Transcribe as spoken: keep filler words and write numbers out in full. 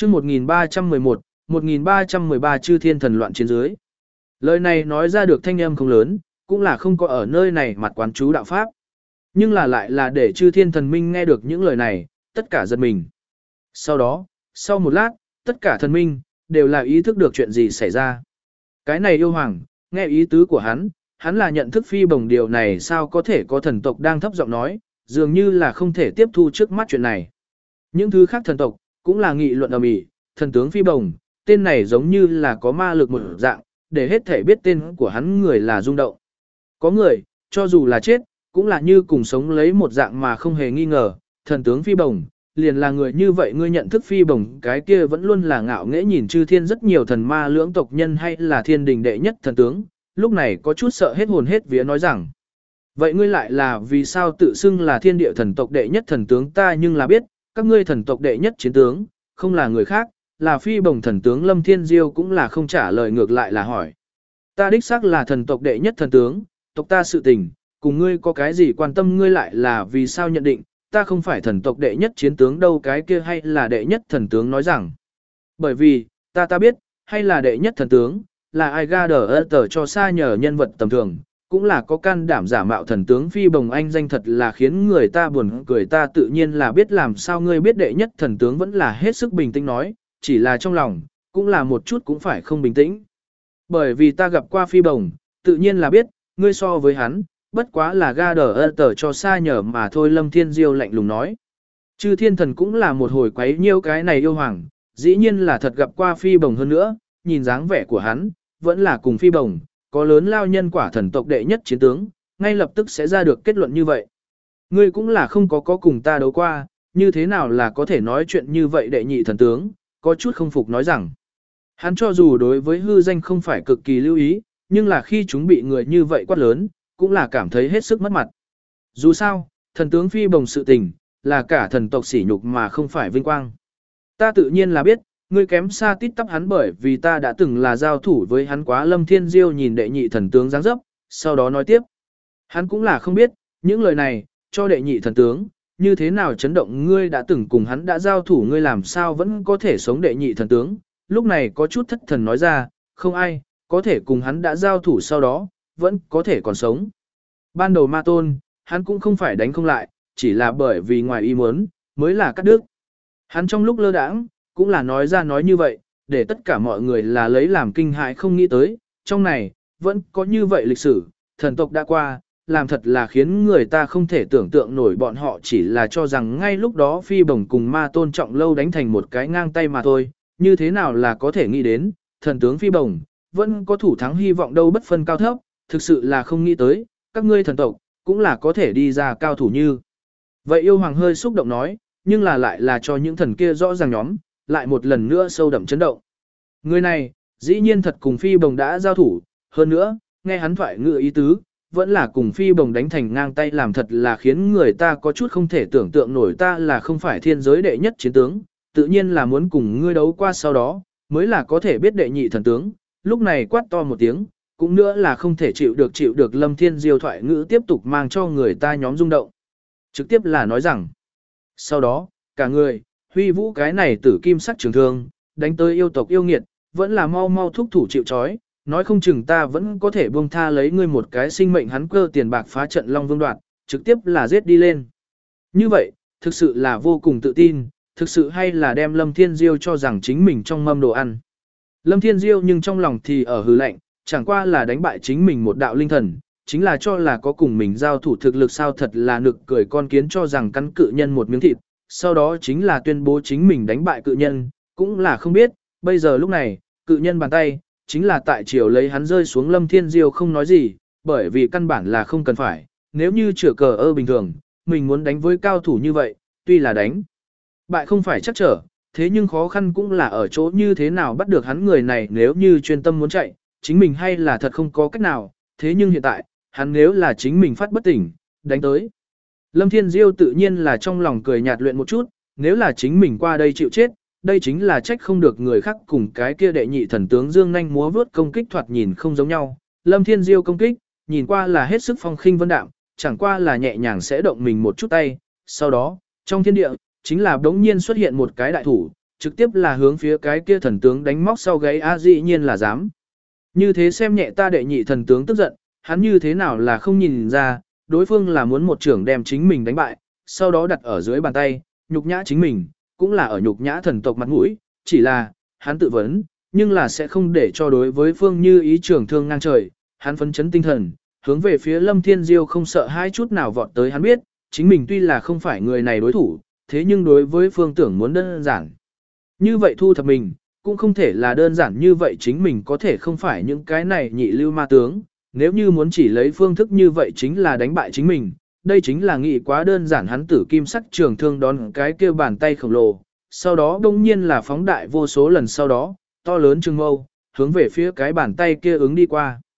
chương một nghìn ba trăm mười một, một nghìn ba trăm mười ba chư thiên thần loạn trên dưới. Lời này nói ra được thanh âm không lớn, cũng là không có ở nơi này mặt quán chú đạo pháp. Nhưng là lại là để chư thiên thần minh nghe được những lời này, tất cả giật mình. Sau đó, sau một lát, tất cả thần minh, đều là ý thức được chuyện gì xảy ra. Cái này yêu hoàng, nghe ý tứ của hắn, hắn là nhận thức phi bồng điều này sao có thể có thần tộc đang thấp giọng nói, dường như là không thể tiếp thu trước mắt chuyện này. Những thứ khác thần tộc, cũng là nghị luận ầm ĩ, thần tướng phi bồng, tên này giống như là có ma lực một dạng, để hết thể biết tên của hắn người là rung động. Có người, cho dù là chết, cũng là như cùng sống lấy một dạng mà không hề nghi ngờ, thần tướng phi bồng, liền là người như vậy ngươi nhận thức phi bồng cái kia vẫn luôn là ngạo nghễ nhìn chư thiên rất nhiều thần ma lưỡng tộc nhân hay là thiên đình đệ nhất thần tướng, lúc này có chút sợ hết hồn hết vía nói rằng. Vậy ngươi lại là vì sao tự xưng là thiên địa thần tộc đệ nhất thần tướng ta nhưng là biết, các ngươi thần tộc đệ nhất chiến tướng, không là người khác, là phi bồng thần tướng Lâm Thiên Diêu cũng là không trả lời ngược lại là hỏi. Ta đích xác là thần tộc đệ nhất thần tướng, tộc ta sự tình, cùng ngươi có cái gì quan tâm ngươi lại là vì sao nhận định, ta không phải thần tộc đệ nhất chiến tướng đâu cái kia hay là đệ nhất thần tướng nói rằng. Bởi vì, ta ta biết, hay là đệ nhất thần tướng, là ai ga đờ tờ cho xa nhờ nhân vật tầm thường, cũng là có can đảm giả mạo thần tướng phi bồng anh danh thật là khiến người ta buồn cười ta tự nhiên là biết làm sao ngươi biết đệ nhất thần tướng vẫn là hết sức bình tĩnh nói, chỉ là trong lòng, cũng là một chút cũng phải không bình tĩnh. Bởi vì ta gặp qua phi bồng, tự nhiên là biết, ngươi so với hắn, bất quá là ga đờ tờ cho xa nhờ mà thôi Lâm Thiên Diêu lạnh lùng nói. Chư thiên thần cũng là một hồi quấy nhiêu cái này yêu hoàng, dĩ nhiên là thật gặp qua phi bồng hơn nữa, nhìn dáng vẻ của hắn, vẫn là cùng phi bồng, có lớn lao nhân quả thần tộc đệ nhất chiến tướng, ngay lập tức sẽ ra được kết luận như vậy. Ngươi cũng là không có có cùng ta đấu qua, như thế nào là có thể nói chuyện như vậy đệ nhị thần tướng, có chút không phục nói rằng. Hắn cho dù đối với hư danh không phải cực kỳ lưu ý, nhưng là khi chúng bị người như vậy quát lớn, cũng là cảm thấy hết sức mất mặt. Dù sao, thần tướng phi bồng sự tình, là cả thần tộc sỉ nhục mà không phải vinh quang. Ta tự nhiên là biết, ngươi kém xa tít tắp hắn bởi vì ta đã từng là giao thủ với hắn quá Lâm Thiên Diêu nhìn đệ nhị thần tướng dáng dấp, sau đó nói tiếp. Hắn cũng là không biết, những lời này, cho đệ nhị thần tướng, như thế nào chấn động ngươi đã từng cùng hắn đã giao thủ ngươi làm sao vẫn có thể sống đệ nhị thần tướng, lúc này có chút thất thần nói ra, không ai, có thể cùng hắn đã giao thủ sau đó, vẫn có thể còn sống. Ban đầu ma tôn, hắn cũng không phải đánh không lại, chỉ là bởi vì ngoài ý muốn, mới là cắt đứt. Hắn trong lúc lơ đãng, cũng là nói ra nói như vậy, để tất cả mọi người là lấy làm kinh hãi không nghĩ tới, trong này, vẫn có như vậy lịch sử, thần tộc đã qua, làm thật là khiến người ta không thể tưởng tượng nổi bọn họ chỉ là cho rằng ngay lúc đó phi bồng cùng ma tôn trọng lâu đánh thành một cái ngang tay mà thôi, như thế nào là có thể nghĩ đến, thần tướng phi bồng, vẫn có thủ thắng hy vọng đâu bất phân cao thấp, thực sự là không nghĩ tới, các ngươi thần tộc, cũng là có thể đi ra cao thủ như. Vậy yêu hoàng hơi xúc động nói, nhưng là lại là cho những thần kia rõ ràng nhóm, lại một lần nữa sâu đậm chấn động. Người này, dĩ nhiên thật cùng phi bồng đã giao thủ, hơn nữa, nghe hắn thoại ngựa ý tứ, vẫn là cùng phi bồng đánh thành ngang tay làm thật là khiến người ta có chút không thể tưởng tượng nổi ta là không phải thiên giới đệ nhất chiến tướng, tự nhiên là muốn cùng ngươi đấu qua sau đó, mới là có thể biết đệ nhị thần tướng, lúc này quát to một tiếng, cũng nữa là không thể chịu được chịu được Lâm Thiên Diêu thoại ngữ tiếp tục mang cho người ta nhóm rung động. Trực tiếp là nói rằng, sau đó, cả người, huy vũ cái này tử kim sắc trường thương, đánh tới yêu tộc yêu nghiệt, vẫn là mau mau thúc thủ chịu trói, nói không chừng ta vẫn có thể buông tha lấy ngươi một cái sinh mệnh hắn cơ tiền bạc phá trận Long Vương đoạt, trực tiếp là giết đi lên. Như vậy, thực sự là vô cùng tự tin, thực sự hay là đem Lâm Thiên Diêu cho rằng chính mình trong mâm đồ ăn. Lâm Thiên Diêu nhưng trong lòng thì ở hừ lạnh, chẳng qua là đánh bại chính mình một đạo linh thần, chính là cho là có cùng mình giao thủ thực lực sao thật là nực cười con kiến cho rằng cắn cự nhân một miếng thịt, sau đó chính là tuyên bố chính mình đánh bại cự nhân, cũng là không biết, bây giờ lúc này, cự nhân bàn tay, chính là tại chiều lấy hắn rơi xuống Lâm Thiên Diêu không nói gì, bởi vì căn bản là không cần phải, nếu như chữa cờ ơ bình thường, mình muốn đánh với cao thủ như vậy, tuy là đánh bại không phải chắc trở, thế nhưng khó khăn cũng là ở chỗ như thế nào bắt được hắn người này nếu như chuyên tâm muốn chạy, chính mình hay là thật không có cách nào, thế nhưng hiện tại, hắn nếu là chính mình phát bất tỉnh, đánh tới. Lâm Thiên Diêu tự nhiên là trong lòng cười nhạt luyện một chút, nếu là chính mình qua đây chịu chết, đây chính là trách không được người khác cùng cái kia đệ nhị thần tướng dương nhanh múa vớt công kích thoạt nhìn không giống nhau. Lâm Thiên Diêu công kích, nhìn qua là hết sức phong khinh vân đạm, chẳng qua là nhẹ nhàng sẽ động mình một chút tay, sau đó, trong thiên địa, chính là đống nhiên xuất hiện một cái đại thủ, trực tiếp là hướng phía cái kia thần tướng đánh móc sau gáy a dĩ nhiên là dám. Như thế xem nhẹ ta đệ nhị thần tướng tức giận, hắn như thế nào là không nhìn ra, đối phương là muốn một trưởng đem chính mình đánh bại, sau đó đặt ở dưới bàn tay, nhục nhã chính mình, cũng là ở nhục nhã thần tộc mặt mũi, chỉ là, hắn tự vấn, nhưng là sẽ không để cho đối với phương như ý trưởng thương ngang trời, hắn phấn chấn tinh thần, hướng về phía Lâm Thiên Diêu không sợ hai chút nào vọt tới hắn biết, chính mình tuy là không phải người này đối thủ, thế nhưng đối với phương tưởng muốn đơn giản. Như vậy thu thập mình, cũng không thể là đơn giản như vậy chính mình có thể không phải những cái này nhị lưu ma tướng, nếu như muốn chỉ lấy phương thức như vậy chính là đánh bại chính mình, đây chính là nghĩ quá đơn giản hắn tử kim sắc trường thương đón cái kia bàn tay khổng lồ, sau đó đông nhiên là phóng đại vô số lần sau đó, to lớn trừng mâu, hướng về phía cái bàn tay kia ứng đi qua.